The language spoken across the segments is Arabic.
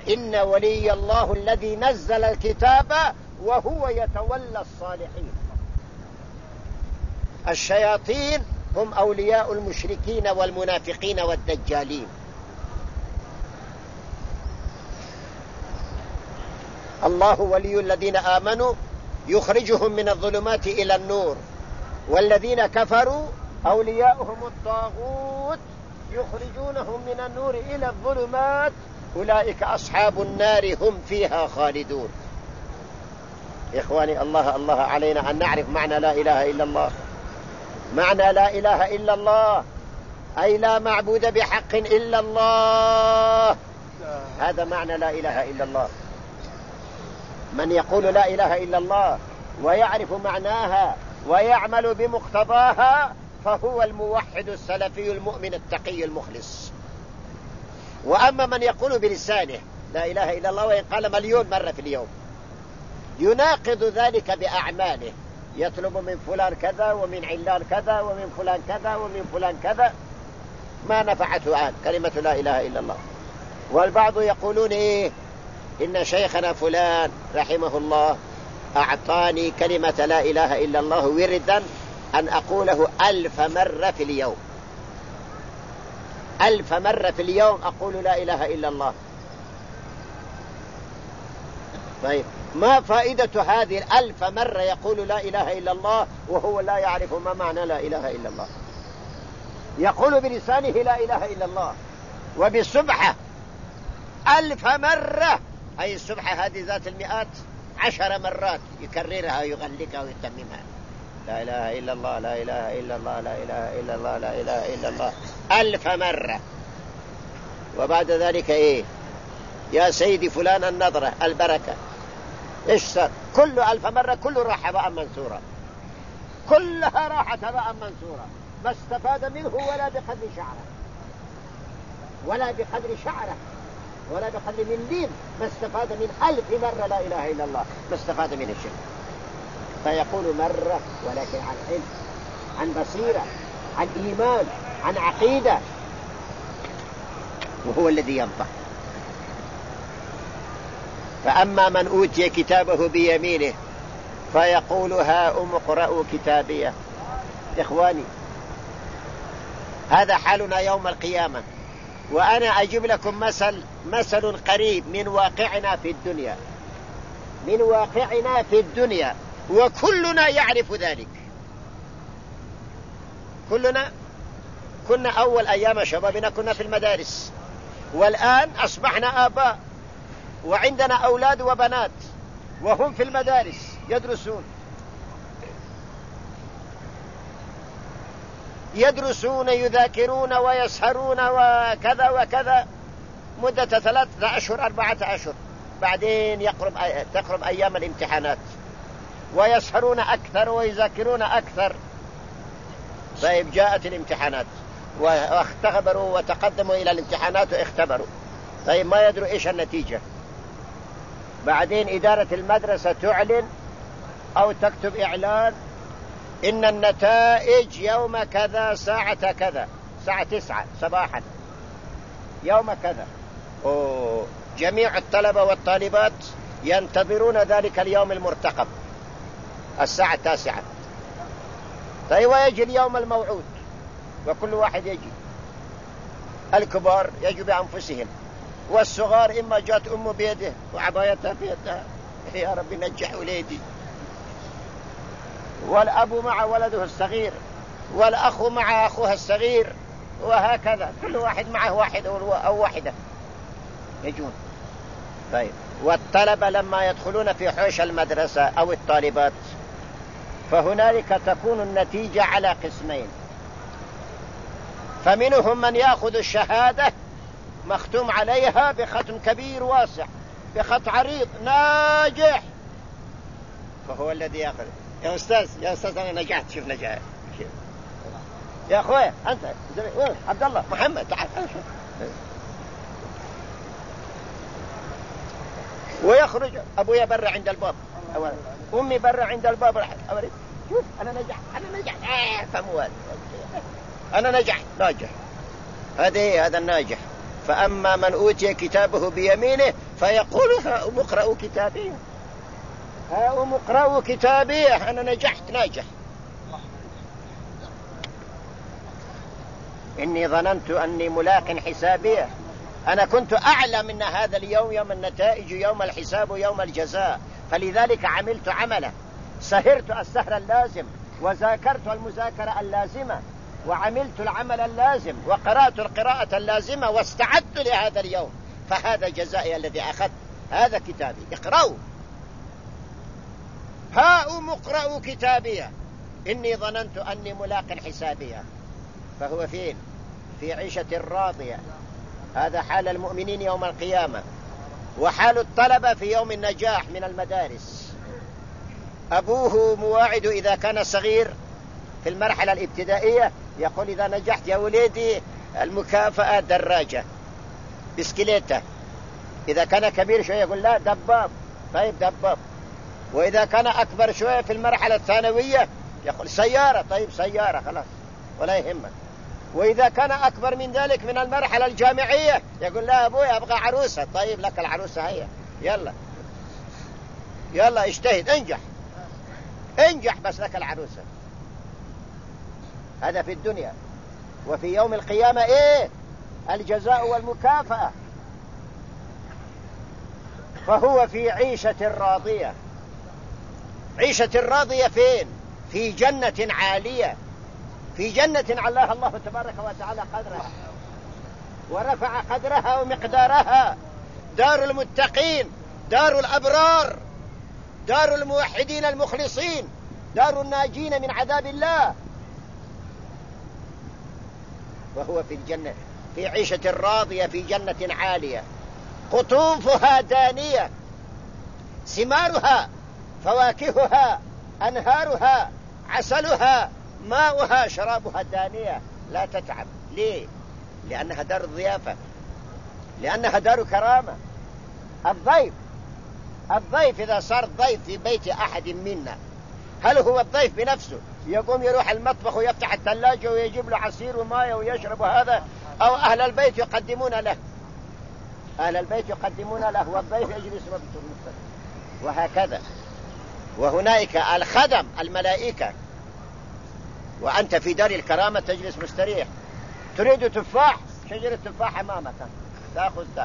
إن ولي الله الذي نزل الكتاب وهو يتولى الصالحين. الشياطين هم أولياء المشركين والمنافقين والدجالين. الله ولي الذين آمنوا يخرجهم من الظلمات إلى النور، والذين كفروا أولياؤهم الطاغوت يخرجونهم من النور إلى الظلمات، أولئك أصحاب النار هم فيها خالدون. إخواني، الله علينا أن نعرف معنى لا إله إلا الله. معنى لا إله إلا الله أي لا معبود بحق إلا الله. هذا معنى لا إله إلا الله. من يقول لا إله إلا الله ويعرف معناها ويعمل بمقتضاها فهو الموحد السلفي المؤمن التقي المخلص. وأما من يقول بلسانه لا إله إلا الله وإن قال مليون مرة في اليوم يناقض ذلك بأعماله، يطلب من فلان كذا ومن علان كذا ومن فلان كذا ومن فلان كذا، ما نفعته آن كلمة لا إله إلا الله. والبعض يقولون إن شيخنا فلان رحمه الله أعطاني كلمة لا إله إلا الله وردا أن أقوله 1000 مرة في اليوم. 1000 مرة في اليوم أقول لا إله إلا الله. طيب ما فائدة هذه 1000 مرة يقول لا إله إلا الله وهو لا يعرف ما معنى لا إله إلا الله؟ يقول بلسانه لا إله إلا الله وبالسبحة 1000 مرة، أي السبحة هذه ذات المئات 10 مرات يكررها ويغلقها ويتممها. لا إله إلا الله لا إله إلا الله لا إله إلا الله لا إله إلا الله 1000 مرة. وبعد ذلك يا سيدي فلان النظرة البركة إيش صار؟ كل 1000 مرة كله راح هباء منثورا، كلها راحت هباء منثورا، ما استفاد منه ولا بقدر شعره ولا بقدر شعره ولا بقدر مليم، ما استفاد من 1000 مرة لا إله إلا الله، ما استفاد من الشيء. فيقول مرة ولكن عن علم، عن بصيرة، عن إيمان، عن عقيدة، وهو الذي ينطق. فأما من أوتي كتابه بيمينه فيقول هاؤم اقرءوا كتابيه. إخواني، هذا حالنا يوم القيامة. وأنا أجيب لكم مثل قريب من واقعنا في الدنيا، من واقعنا في الدنيا، وكلنا يعرف ذلك. كلنا كنا أول أيام شبابنا كنا في المدارس، والآن أصبحنا آباء وعندنا أولاد وبنات وهم في المدارس يدرسون يذاكرون ويسهرون وكذا وكذا مدة 3 أشهر 4 أشهر، بعدين تقرب أيام الامتحانات ويسهرون أكثر ويذاكرون أكثر. طيب جاءت الامتحانات واختبروا وتقدموا إلى الامتحانات واختبروا، طيب ما يدروا إيش النتيجة. بعدين إدارة المدرسة تعلن أو تكتب إعلان إن النتائج يوم كذا ساعة كذا، الساعة 9 صباحا يوم كذا. جميع الطلبة والطالبات ينتظرون ذلك اليوم المرتقب الساعة 9. طيب ويجي اليوم الموعود وكل واحد يجي، الكبار يجوا بأنفسهم والصغار إما جات أمه بيده وعبايتها في يدها يا رب نجح وليدي، والأب مع ولده الصغير والأخ مع أخوها الصغير، وهكذا كل واحد معه واحد أو واحدة يجون. طيب والطلبة لما يدخلون في حوش المدرسة أو الطالبات فهنالك تكون النتيجة على قسمين، فمنهم من يأخذ الشهادة مختوم عليها بخط كبير واسع بخط عريض ناجح، فهو الذي يأخذ. يا أستاذ أنا نجحت، شوف نجاح يا أخوي أنت عبد الله محمد تعال. ويخرج أبويا برا عند الباب أولا، أمي برا عند الباب أولا، شوف أنا نجحت فموال أنا ناجح. هذا الناجح. فأما من أوتي كتابه بيمينه فيقول هاؤم اقرءوا كتابيه، هاؤم اقرءوا كتابيه، أنا نجحت ناجح. إني ظننت أني ملاق حسابيه، أنا كنت أعلم أن هذا اليوم يوم النتائج، يوم الحساب، يوم الجزاء، فلذلك عملت عمله، سهرت السهر اللازم، وذاكرت المذاكرة اللازمة، وعملت العمل اللازم، وقرأت القراءة اللازمة، واستعدت لهذا اليوم، فهذا جزائي الذي أخذت، هذا كتابي، اقرأوا. هاؤم اقرأوا كتابيه إني ظننت أني ملاق حسابيه. فهو فين؟ في عيشة راضية. هذا حال المؤمنين يوم القيامة، وحال الطلبة في يوم النجاح من المدارس. أبوه مواعد إذا كان صغير في المرحلة الابتدائية يقول إذا نجحت يا وليدي المكافأة دراجة بسكليتة. إذا كان كبير شوية يقول لا دباب، طيب دباب. وإذا كان أكبر شوية في المرحلة الثانوية يقول سيارة، طيب سيارة خلاص ولا يهمك. وإذا كان أكبر من ذلك من المرحلة الجامعية يقول لا أبوي أبغى عروسة، طيب لك العروسة هي، يلا يلا اجتهد انجح انجح بس لك العروسة. هذا في الدنيا. وفي يوم القيامة إيه؟ الجزاء والمكافأة. فهو في عيشة راضية. عيشة راضية فين؟ في جنة عالية، في جنة علاها الله تبارك وتعالى قدرها ورفع قدرها ومقدارها. دار المتقين، دار الأبرار، دار الموحدين المخلصين، دار الناجين من عذاب الله. وهو في الجنة في عيشة راضية في جنة عالية، قطوفها دانية، ثمارها، فواكهها، أنهارها، عسلها، ماؤها، شرابها دانية لا تتعب. ليه؟ لأنها دار الضيافة، لأنها دار كرامة. الضيف إذا صار ضيف في بيت أحد منا، هل هو الضيف بنفسه يقوم يروح المطبخ ويفتح الثلاجة ويجيب له عصير وماء ويشرب هذا، أو أهل البيت يقدمون له؟ أهل البيت يقدمون له والضيف يجلس مبتسم. وهكذا. وهناك الخدم الملائكة، وأنت في دار الكرامة تجلس مستريح. تريد تفاح، شجرة تفاح أمامك تأخذ تأكل.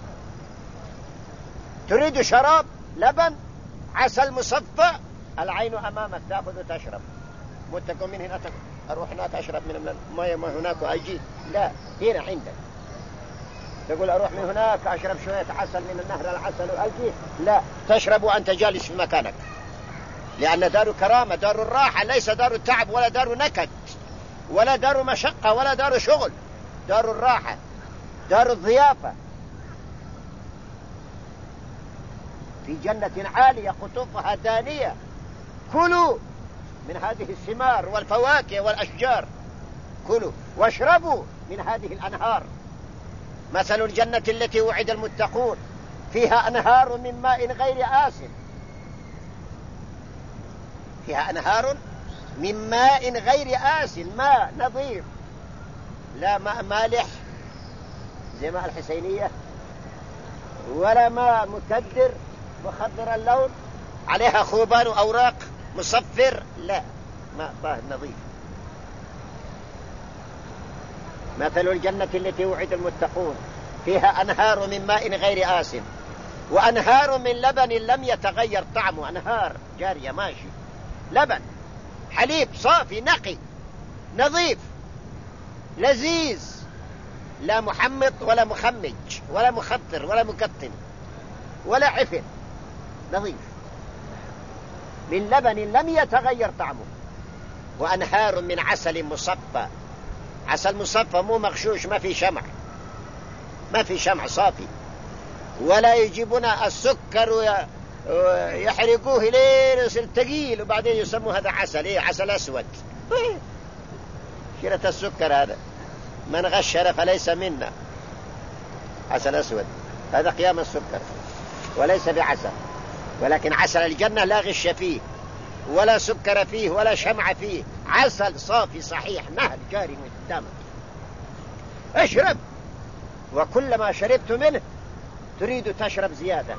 تريد شراب، لبن، عسل مصفى، العين أمامك تأخذ وتشرب. وتقوم من هنا أروح هناك أشرب من الماء ما هناك وأجي، لا، هنا عندك. تقول أروح من هناك أشرب شوية عسل من النهر العسل وأجي، لا، تشرب وأنت جالس في مكانك. لأن دار كرامة، دار الراحة، ليس دار التعب ولا دار نكد ولا دار مشقة ولا دار شغل، دار الراحة، دار الضيافة. في جنة عالية قطوفها دانية. كلوا من هذه الثمار والفواكه والأشجار، كلوا واشربوا من هذه الأنهار. مثل الجنة التي وعد المتقون فيها أنهار من ماء غير آسن، فيها أنهار من ماء غير آسن، ماء نظيف، لا ماء مالح زي ماء الحسينية، ولا ماء مكدر مخضر اللون عليها خوبان وأوراق مصفر، لا، ماء طاهر نظيف. مثل الجنة التي وعد المتقون فيها أنهار من ماء غير آسن وأنهار من لبن لم يتغير طعمه. أنهار جارية ماشي، لبن، حليب صافي نقي نظيف لذيذ، لا محمض ولا مخمج ولا مخطر ولا مكتم ولا عفن، نظيف من لبن لم يتغير طعمه. وأنهار من عسل مصفى، عسل مصفى مو مغشوش، ما في شمع، ما في شمع، صافي. ولا يجيبون السكر ويحرقوه لين يصير ثقيل وبعدين يسموا هذا عسل، ايه، عسل أسود. شيرة السكر هذا، من غشنا فليس منا، عسل أسود هذا قيام السكر وليس بعسل. ولكن عسل الجنة لا غش فيه ولا سكر فيه ولا شمع فيه، عسل صافي صحيح، نهر جاري من قدامك. اشرب وكلما شربت منه تريد تشرب زيادة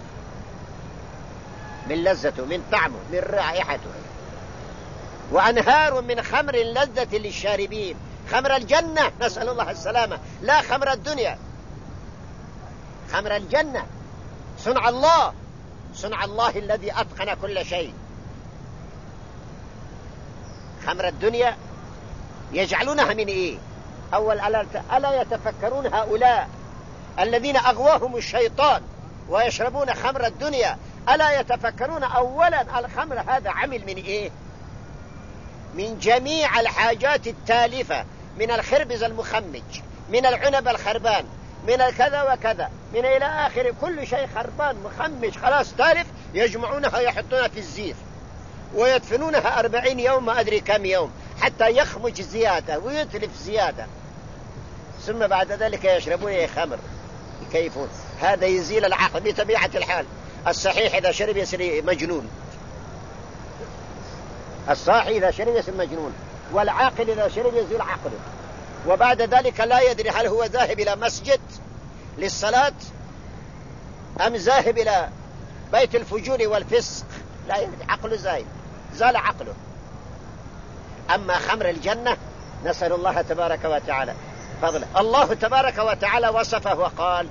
من لذته، من طعمه، من رائحته. وأنهار من خمر لذة للشاربين، خمر الجنة، نسأل الله السلامة، لا خمر الدنيا، خمر الجنة، صنع الله، صنع الله الذي أتقن كل شيء. خمر الدنيا يجعلونها من إيه؟ أول ألا يتفكرون هؤلاء الذين أغواهم الشيطان ويشربون خمر الدنيا، ألا يتفكرون أولا الخمر هذا عمل من إيه؟ من جميع الحاجات التالفة، من الخربز المخمج، من العنب الخربان، من الكذا وكذا، من إلى آخر كل شيء خربان مخمج خلاص تالف، يجمعونها يحطونها في الزيت ويدفنونها 40 يوم ما أدري كم يوم حتى يخمج زيادة ويتلف زيادة، ثم بعد ذلك يشربون خمر يكيفون. هذا يزيل العقل بطبيعة الحال. الصحيح إذا شرب يصير مجنون، الصاحي إذا شرب يصير مجنون، والعاقل إذا شرب يزيل عقله، وبعد ذلك لا يدري هل هو ذاهب إلى مسجد للصلاة أم ذاهب إلى بيت الفجور والفسق، لا يدري، عقله زال عقله. أما خمر الجنة نسأل الله تبارك وتعالى فضله، الله تبارك وتعالى وصفه وقال: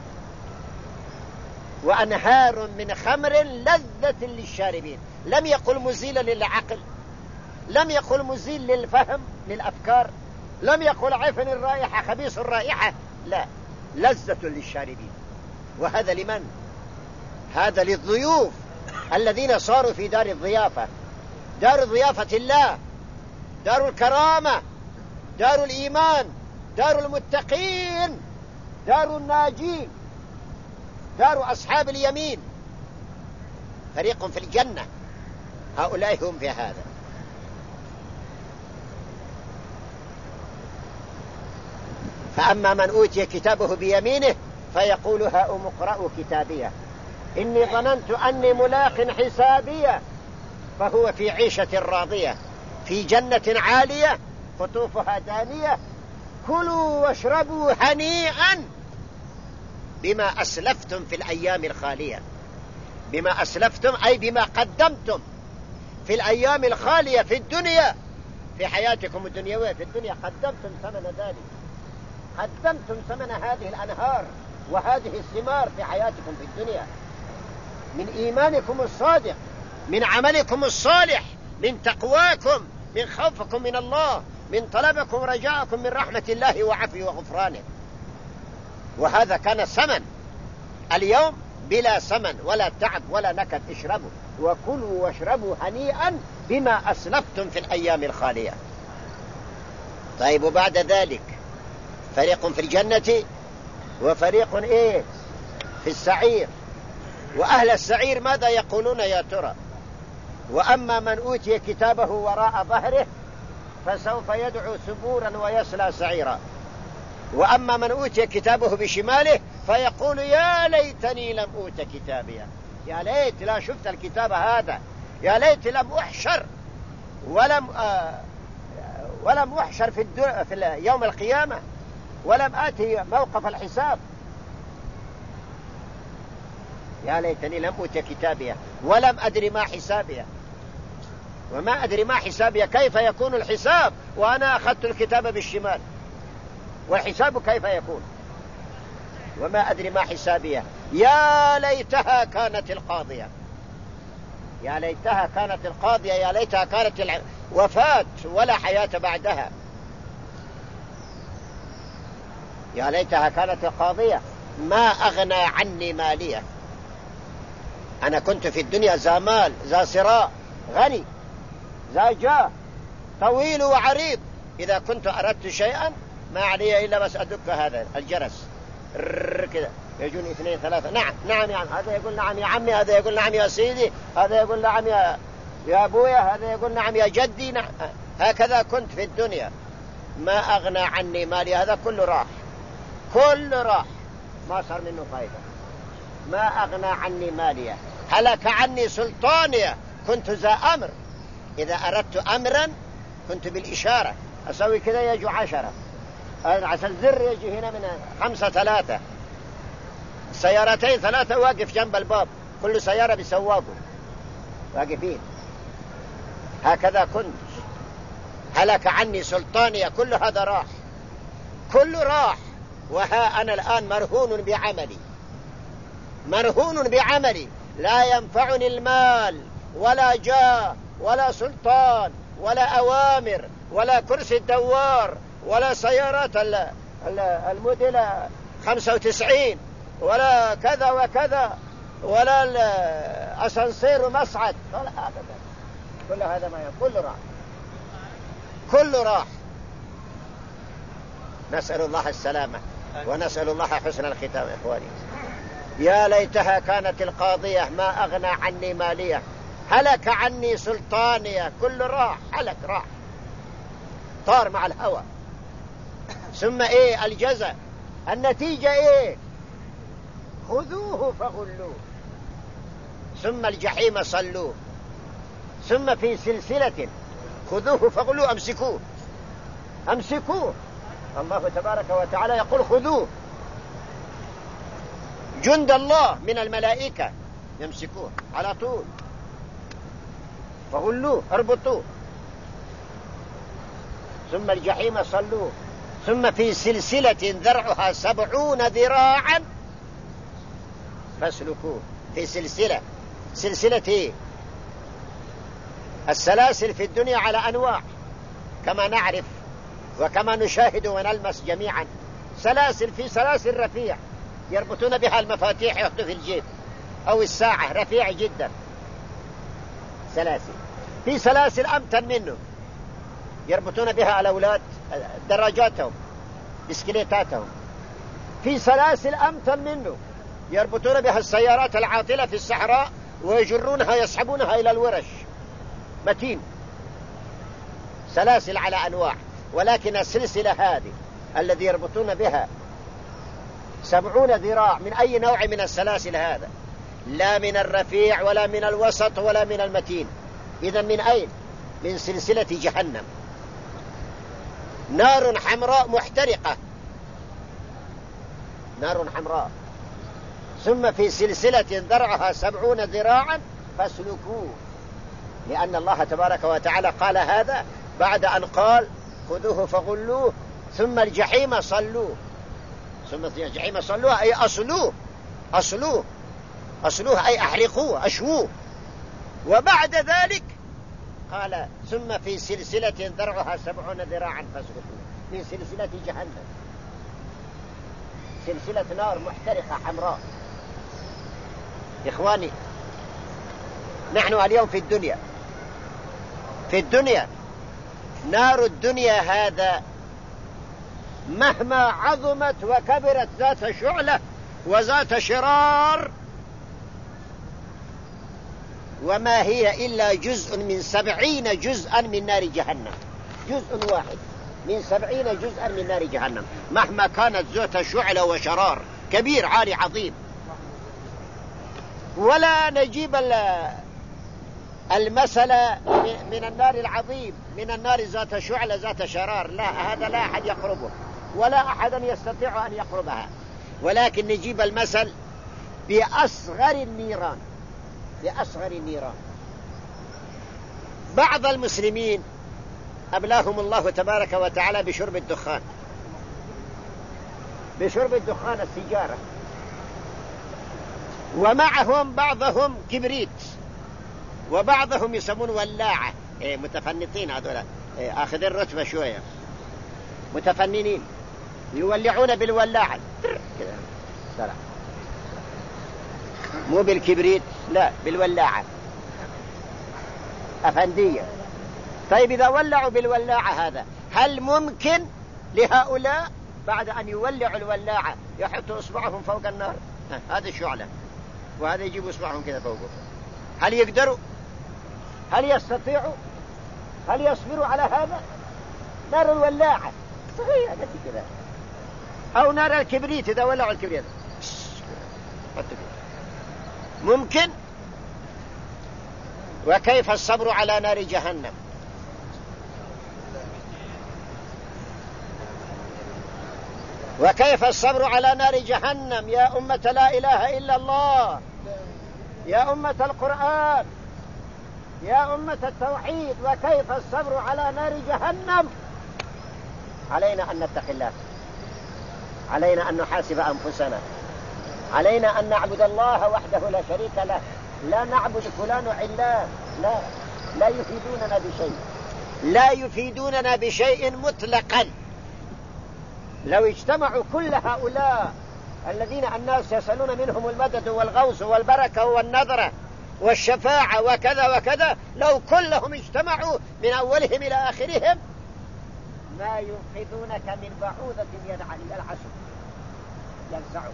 وأنهار من خمر لذة للشاربين. لم يقل مزيلا للعقل، لم يقل مزيل للفهم للأفكار، لم يقل عفن الرائحة خبيث الرائحة، لا، لذة للشاربين. وهذا لمن؟ هذا للضيوف الذين صاروا في دار الضيافة، دار ضيافة الله، دار الكرامة، دار الإيمان، دار المتقين، دار الناجين، دار أصحاب اليمين، فريق في الجنة، هؤلاء هم في هذا. فأما من أوتي كتابه بيمينه فيقول: هاؤم اقرءوا كتابيه إني ظننت أني ملاق حسابيه، فهو في عيشة راضية في جنة عالية قطوفها دانية، كلوا واشربوا هنيئا بما أسلفتم في الأيام الخالية. بما أسلفتم أي بما قدمتم في الأيام الخالية في الدنيا، في حياتكم الدنيوية في الدنيا، قدمتم ثمن ذلك، قدمتم ثمن هذه الأنهار وهذه الثمار في حياتكم في الدنيا، من إيمانكم الصادق، من عملكم الصالح، من تقواكم، من خوفكم من الله، من طلبكم رجاءكم من رحمة الله وعفو وغفرانه. وهذا كان ثمن. اليوم بلا ثمن ولا تعب ولا نكد، اشربوا وكلوا واشربوا هنيئا بما أسلفتم في الأيام الخالية. طيب، وبعد ذلك فريق في الجنة وفريق إيه؟ في السعير. وأهل السعير ماذا يقولون يا ترى؟ وأما من أوتي كتابه وراء ظهره فسوف يدعو ثبورا ويصلى سعيرا. وأما من أوتي كتابه بشماله فيقول: يا ليتني لم أوت كتابيا، يا ليت لا شفت الكتاب هذا، يا ليت لم أحشر ولم أحشر في يوم القيامة، ولم آتي موقف الحساب. يا ليتني لم أوت كتابيا ولم أدري ما حسابيا. وما أدري ما حسابيا، كيف يكون الحساب وأنا أخذت الكتاب بالشمال؟ والحساب كيف يكون؟ وما أدري ما حسابيا. يا ليتها كانت القاضية، يا ليتها كانت القاضية، يا ليتها كانت وفاة ولا حياة بعدها. يا ليتها كانت القاضية ما أغنى عني مالية. أنا كنت في الدنيا ذا مال ذا ثراء، غني ذا جاه، طويل وعريض، إذا كنت أردت شيئا ما علي إلا بس أدق هذا الجرس كذا، يجون 2 3، نعم نعم يا عم، هذا يقول نعم يا عمي، هذا يقول نعم يا سيدي، هذا يقول نعم يا أبويا، هذا يقول نعم يا جدي، نعم. هكذا كنت في الدنيا، ما أغنى عني مالي. هذا كله راح، كله راح، ما صار منه فائدة. ما أغنى عني مالية، هلك عني سلطانية، كنت ذا أمر، إذا أردت أمرا كنت بالإشارة أسوي كذا يجو 10، عشان الزر يجي هنا من 5-3 سيارتين 3 واقف جنب الباب، كل سيارة بسواقه واقفين. هكذا كنت، هلك عني سلطاني، كل هذا راح، كله راح. وها أنا الآن مرهون بعملي، لا ينفعني المال ولا جاه ولا سلطان ولا أوامر ولا كرسي الدوار ولا سيارات الموديل 95 ولا كذا وكذا ولا الأسانسير ومصعد ولا أبدا. كل هذا ما كله راح. نسأل الله السلامة ونسأل الله حسن الختام. إخواني، يا ليتها كانت القاضية ما أغنى عني مالية، هلك عني سلطانية، كل راح، هلك راح، طار مع الهوى. ثم إيه الجزاء؟ النتيجة إيه؟ خذوه فغلوه ثم الجحيم صلوه ثم في سلسلة خذوه فغلوه، أمسكوه. الله تبارك وتعالى يقول خذوه، جند الله من الملائكة يمسكوه على طول، فغلوه، اربطوه، ثم الجحيم صلوه ثم في سلسلة ذرعها 70 ذراعا فاسلكوه. في سلسلة إيه؟ السلاسل في الدنيا على أنواع كما نعرف وكما نشاهد ونلمس جميعا. في سلاسل رفيع يربطون بها المفاتيح يحطوا في الجيب أو الساعة، رفيع جدا سلاسل. في سلاسل أمتن منه يربطون بها الأولاد دراجاتهم بسكليتاتهم. في سلاسل أمتن منه يربطون بها السيارات العاطلة في الصحراء ويجرونها يسحبونها إلى الورش، متين. سلاسل على أنواع، ولكن السلسلة هذه الذي يربطون بها 70 ذراع من أي نوع من السلاسل هذا؟ لا من الرفيع ولا من الوسط ولا من المتين. إذن من أين؟ من سلسلة جهنم، نار حمراء محترقة، نار حمراء. ثم في سلسلة ذرعها 70 ذراعا فاسلكوه، لأن الله تبارك وتعالى قال هذا بعد أن قال خذوه فغلوه ثم الجحيم صلوه. ثم الجحيم صلوه أي أصلوه أي أحرقوه، أشووه. وبعد ذلك قال ثم في سلسلة ذرعها 70 ذراعا فاسلكوه، من سلسلة جهنم، سلسلة نار محترقة حمراء. إخواني، نحن اليوم في الدنيا نار الدنيا هذا مهما عظمت وكبرت ذات شعلة وذات شرار، وما هي إلا جزء من 70 جزءا من نار جهنم، جزء واحد من 70 جزءا من نار جهنم، مهما كانت ذات شعلة وشرار كبير عالي عظيم. ولا نجيب المثل من النار العظيم، من النار ذات شعلة ذات شرار، لا، هذا لا أحد يقربه ولا أحد يستطيع أن يقربها. ولكن نجيب المثل بأصغر النيران، بعض المسلمين أبلاهم الله تبارك وتعالى بشرب الدخان، السيجارة، ومعهم بعضهم كبريت، وبعضهم يسمون ولاعة. متفنطين هذولا، آخذين رتبة شوية، متفننين، يولعون بالولاعة كذا، مو بالكبريت، لا، بالولاعة أفندية. طيب إذا ولعوا بالولاعة هذا، هل ممكن لهؤلاء بعد أن يولعوا الولاعة يحطوا إصبعهم فوق النار؟ هذه الشعلة، وهذا يجيبوا إصبعهم كذا فوقه. هل يقدروا؟ هل يستطيعوا؟ هل يصبروا على هذا؟ نار الولاعة صغيرة كذا، أو نار الكبريت إذا ولعوا الكبريت ممكن؟ وكيف الصبر على نار جهنم؟ وكيف الصبر على نار جهنم يا أمة لا إله إلا الله، يا أمة القرآن، يا أمة التوحيد، وكيف الصبر على نار جهنم؟ علينا أن نتقي الله، علينا أن نحاسب أنفسنا، علينا أن نعبد الله وحده لا شريك له، لا نعبد فلان وعلان، لا يفيدوننا بشيء، لا يفيدوننا بشيء مطلقا. لو اجتمعوا كل هؤلاء الذين الناس يسألون منهم المدد والغوث والبركة والنظرة والشفاعة وكذا وكذا، لو كلهم اجتمعوا من أولهم إلى آخرهم ما ينقذونك من بعوضة يلعسك يلسعك،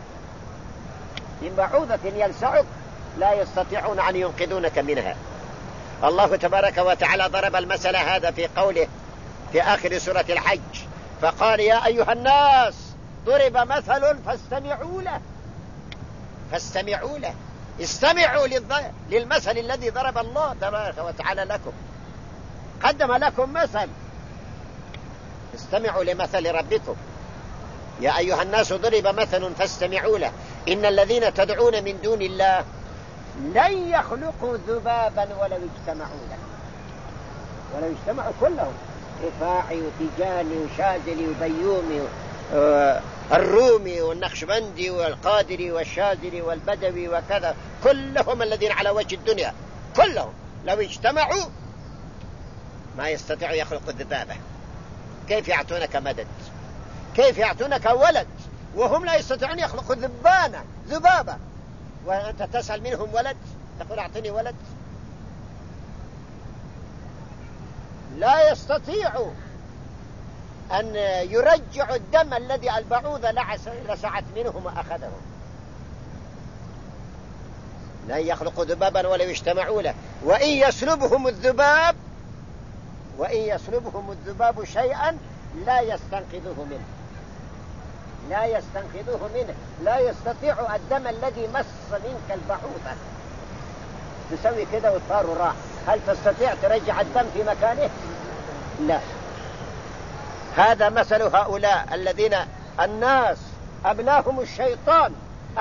من بعوضة يلسعك لا يستطيعون أن ينقذونك منها. الله تبارك وتعالى ضرب المثل هذا في قوله في آخر سورة الحج، فقال يا أيها الناس ضرب مثل فاستمعوا له، فاستمعوا له، استمعوا للمثل الذي ضرب الله تبارك وتعالى لكم، قدم لكم مثل، استمعوا لمثل ربكم. يا أيها الناس ضرب مثل فاستمعوا له، إن الذين تدعون من دون الله لن يخلقوا ذبابا ولو اجتمعوا له، ولو اجتمعوا كلهم، رفاعي وتيجاني وشاذلي وبيومي الرومي والنقشبندي والقادري والشاذلي والبدوي وكذا، كلهم الذين على وجه الدنيا كلهم لو اجتمعوا ما يستطيعوا يخلقوا الذبابة. كيف يعطونك مدد؟ كيف يعطونك ولد وهم لا يستطيعون يخلقوا ذبابة، وأنت تسأل منهم ولد، تقول أعطني ولد؟ لا يستطيعوا أن يرجعوا الدم الذي البعوضة لسعت منهم وأخذهم. لا يخلقوا ذبابا ولو اجتمعوا له، وإن يسلبهم الذباب شيئا لا يستنقذوه منه، لا يستنقذوه منه، لا يستطيع الدم الذي مس منك البعوضة تسوي كذا وطار وراح، هل تستطيع ترجع الدم في مكانه؟ لا. هذا مثل هؤلاء الذين الناس أبلاهم الشيطان،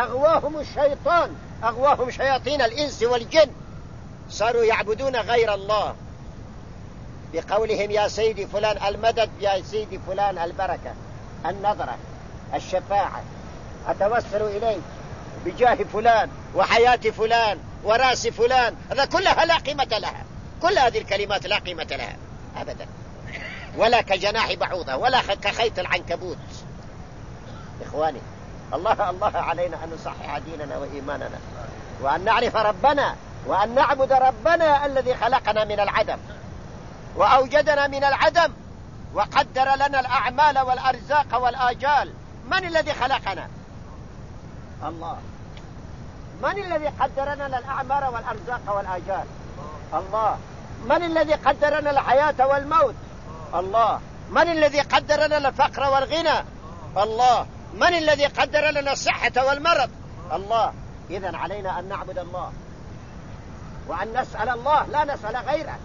أغواهم شياطين الإنس والجن، صاروا يعبدون غير الله بقولهم يا سيدي فلان المدد، يا سيدي فلان البركة، النظرة، الشفاعة، أتوسل إليك بجاه فلان وحياة فلان وراس فلان. هذا كلها لا قيمة لها، كل هذه الكلمات لا قيمة لها أبدا، ولا كجناح بعوضة ولا كخيط العنكبوت. إخواني، الله علينا أن نصحح ديننا وإيماننا، وأن نعرف ربنا، وأن نعبد ربنا الذي خلقنا من العدم وأوجدنا من العدم وقدر لنا الأعمال والأرزاق والآجال. من الذي خلقنا؟ الله. من الذي قدر لنا الأعمال والأرزاق والآجال؟ الله. من الذي قدر لنا الحياة والموت؟ الله. من الذي قدر لنا الفقر والغنى؟ الله. من الذي قدر لنا الصحة والمرض؟ الله. إذن علينا أن نعبد الله وأن نسأل الله، لا نسأل غيره.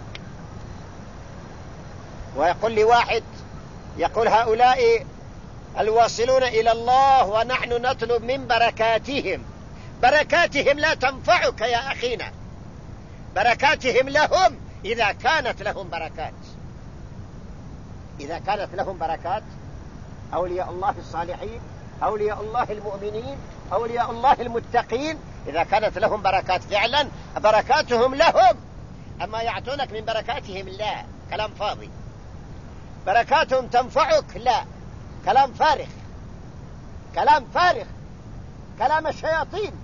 ويقول لي واحد، يقول هؤلاء الواصلون إلى الله ونحن نطلب من بركاتهم. بركاتهم لا تنفعك يا أخينا، بركاتهم لهم إذا كانت لهم بركات، إذا كانت لهم بركات. أولياء الله الصالحين، أولياء الله المؤمنين، أولياء الله المتقين، إذا كانت لهم بركات فعلا بركاتهم لهم. أما يعطونك من بركاتهم لا، كلام فاضي. بركاتهم تنفعك لا، كلام فارغ، كلام فارغ، كلام الشياطين.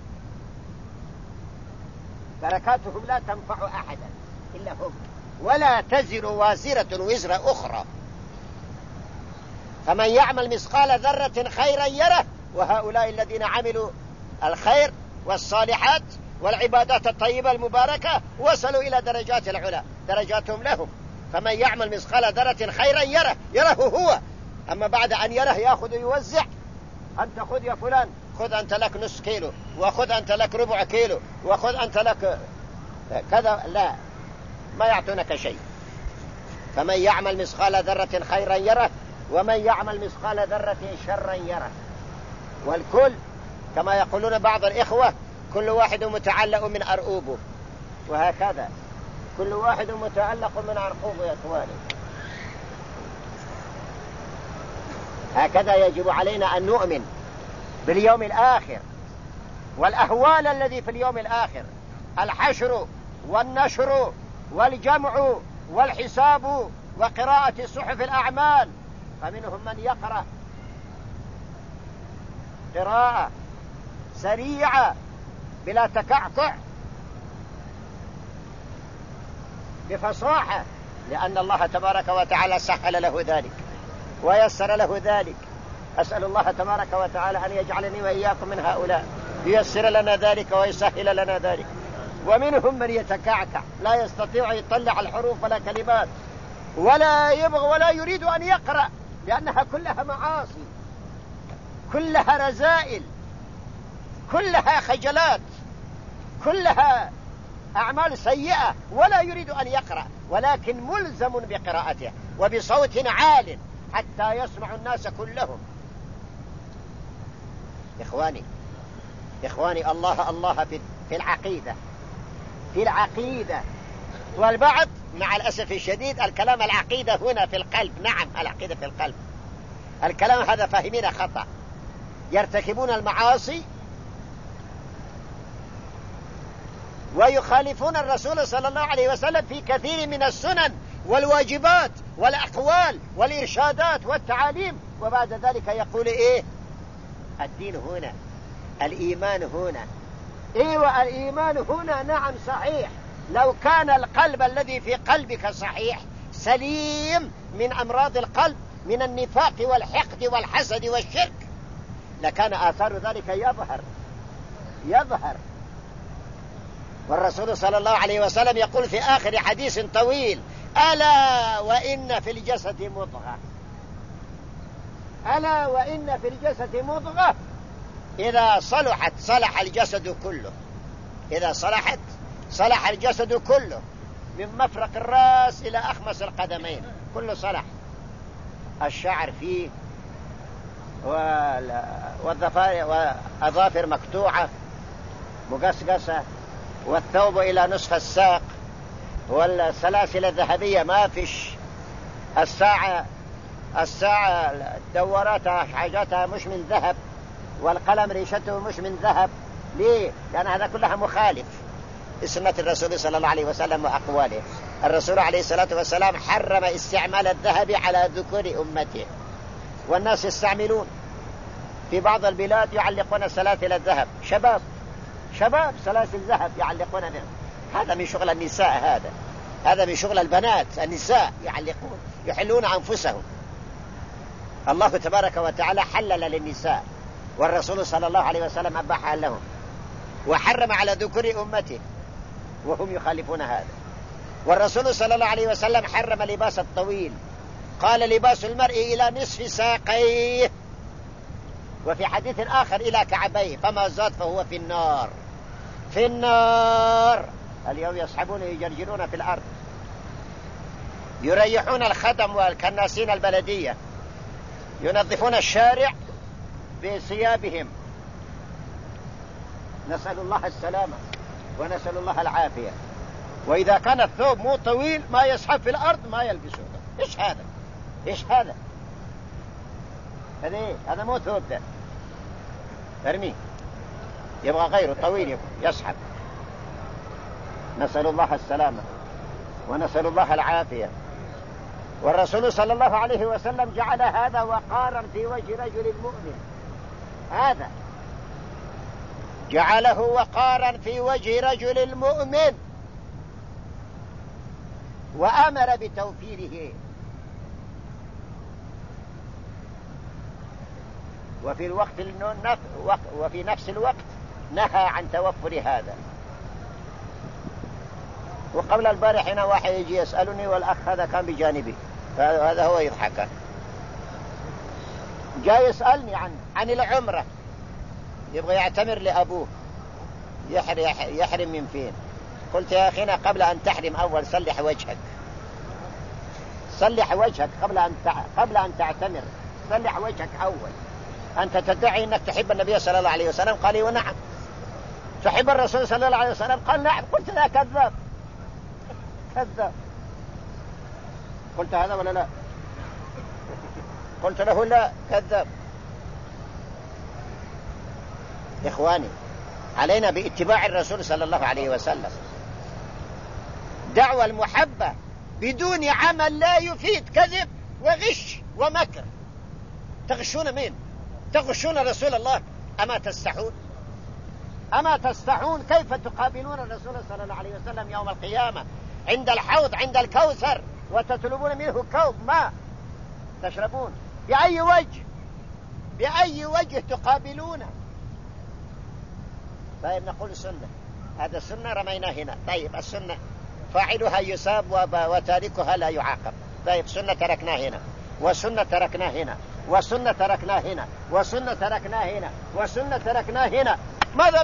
بركاتهم لا تنفع أحدا إلا هم، ولا تزر وازرة وزر أخرى. فمن يعمل مثقال ذرة خيرا يره. وهؤلاء الذين عملوا الخير والصالحات والعبادات الطيبة المباركة وصلوا إلى درجات العلا، درجاتهم لهم. فمن يعمل مثقال ذرة خيرا يره هو. أما بعد أن يره يأخذ ويوزع، أنت خذ يا فلان، خذ أنت لك نصف كيلو، وخذ أنت لك ربع كيلو، وخذ أنت لك كذا، لا، ما يعطونك شيء. فمن يعمل مثقال ذرة خيرا يره ومن يعمل مثقال ذرة شرا يره. والكل كما يقولون بعض الإخوة كل واحد متعلق من أرؤوبه، وهكذا كل واحد متعلق من عرقوبه يا إخواني. هكذا يجب علينا أن نؤمن باليوم الآخر والأهوال الذي في اليوم الآخر، الحشر والنشر والجمع والحساب وقراءة صحف الأعمال. فمنهم من يقرأ قراءة سريعة بلا تكعكع بفصاحة، لأن الله تبارك وتعالى سهل له ذلك ويسر له ذلك. أسأل الله تبارك وتعالى أن يجعلني وإياكم من هؤلاء، ييسر لنا ذلك ويسهل لنا ذلك. ومنهم من يتكعكع لا يستطيع يطلع الحروف ولا كلمات ولا يبغى ولا يريد أن يقرأ، لأنها كلها معاصي، كلها رذائل، كلها خجلات، كلها أعمال سيئة، ولا يريد أن يقرأ، ولكن ملزم بقراءته وبصوت عال حتى يسمع الناس كلهم. إخواني الله في العقيدة. والبعض مع الأسف الشديد الكلام العقيدة هنا في القلب. نعم، العقيدة في القلب. الكلام هذا فاهمين خطأ، يرتكبون المعاصي ويخالفون الرسول صلى الله عليه وسلم في كثير من السنن والواجبات والأقوال والإرشادات والتعاليم، وبعد ذلك يقول إيه؟ الدين هنا، الإيمان هنا. إيوة، الإيمان هنا نعم صحيح، لو كان القلب الذي في قلبك صحيح سليم من أمراض القلب، من النفاق والحقد والحسد والشرك، لكان آثار ذلك يظهر. والرسول صلى الله عليه وسلم يقول في آخر حديث طويل: ألا وإن في الجسد مضغة، ألا وإن في الجسد مضغة إذا صلحت صلح الجسد كله، إذا صلحت صلح الجسد كله، من مفرق الرأس إلى أخمص القدمين كله صلح. الشعر فيه والأظافر مقطوعة مقصقصة، والثوب إلى نصف الساق، والسلاسل الذهبية ما فيش، الساعة دوراتها حاجاتها مش من ذهب، والقلم ريشته مش من ذهب. ليه؟ لأن هذا كلها مخالف لسنة الرسول صلى الله عليه وسلم وأقواله. الرسول عليه الصلاة والسلام حرم استعمال الذهب على ذكور أمته، والناس يستعملون في بعض البلاد يعلقون سلاسل الذهب، شباب سلاسل ذهب يعلقون بها. هذا من شغل النساء، هذا من شغل البنات. النساء يعلقون يحلون أنفسهم. الله تبارك وتعالى حلل للنساء، والرسول صلى الله عليه وسلم أباحها لهم، وحرم على ذكور أمته وهم يخالفون هذا. والرسول صلى الله عليه وسلم حرم لباس الطويل، قال: لباس المرء إلى نصف ساقيه، وفي حديث آخر إلى كعبيه، فما زاد فهو في النار. اليوم يصحبون يجرجرون في الأرض، يريحون الخدم والكناسين البلدية، ينظفون الشارع بثيابهم. نسأل الله السلامة ونسأل الله العافية. وإذا كان الثوب مو طويل ما يسحب في الأرض ما يلبسه. إيش هذا؟ هذا مو ثوب، ده ارميه، يبغى غيره طويل يسحب. نسأل الله السلامة ونسأل الله العافية. والرسول صلى الله عليه وسلم جعل هذا وقارا في وجه رجل المؤمن، هذا جعله وقارا في وجه رجل المؤمن، وأمر بتوفيره. وفي نفس الوقت نهى عن توفر هذا. وقبل البارح هنا واحد يجي يسألني، والأخ هذا كان بجانبي، فهذا هو يضحك، جاء يسألني عن العمرة، يبغى يعتمر لأبوه، يحرم من فين؟ قلت: يا أخينا قبل أن تحرم أول صلح وجهك، صلح وجهك قبل أن تعتمر، صلح وجهك أول. أنت تدعي أنك تحب النبي صلى الله عليه وسلم، قال ونعم. تحب الرسول صلى الله عليه وسلم، قال نعم. قلت لا، كذاب كذاب. قلت هذا ولا لا؟ قلت له لا، كذاب. إخواني، علينا باتباع الرسول صلى الله عليه وسلم. دعوى المحبة بدون عمل لا يفيد، كذب وغش ومكر. تغشون مين؟ تغشون رسول الله. أما تستحون كيف تقابلون الرسول صلى الله عليه وسلم يوم القيامة عند الحوض، عند الكوثر، وتطلبون منه كوب ماء تشربون؟ بأي وجه تقابلونه؟ طيب نقول سنة، هذا السنة رمينا هنا. طيب السنة فاعلها يصاب وتاركها لا يعاقب. طيب سنة تركنا هنا، وسنة تركنا هنا، وسنة تركنا هنا، وسنة تركنا هنا، وسنة تركنا هنا. ماذا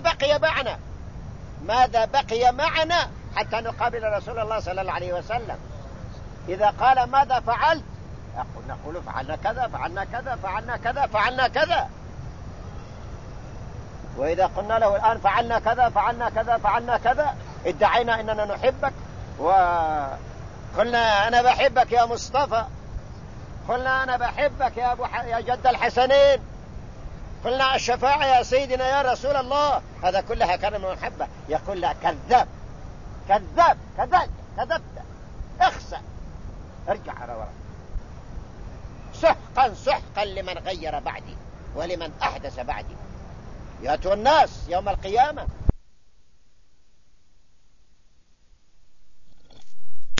بقي معنا حتى نقابل رسول الله صلى الله عليه وسلم؟ إذا قال ماذا فعلت، نقول فعلنا كذا، فعلنا كذا، فعلنا كذا، فعلنا كذا. وإذا قلنا له الآن فعلنا كذا، فعلنا كذا، فعلنا كذا، ادعينا أننا نحبك، وقلنا أنا بحبك يا مصطفى، قلنا أنا بحبك يا جد الحسنين، قلنا الشفاعة يا سيدنا يا رسول الله. هذا كلها كان من محبة. يقول لا، كذاب كذاب كذبت، اخسأ، ارجع على وراء. سحقا لمن غير بعدي ولمن أحدث بعدي. يأتوا الناس يوم القيامة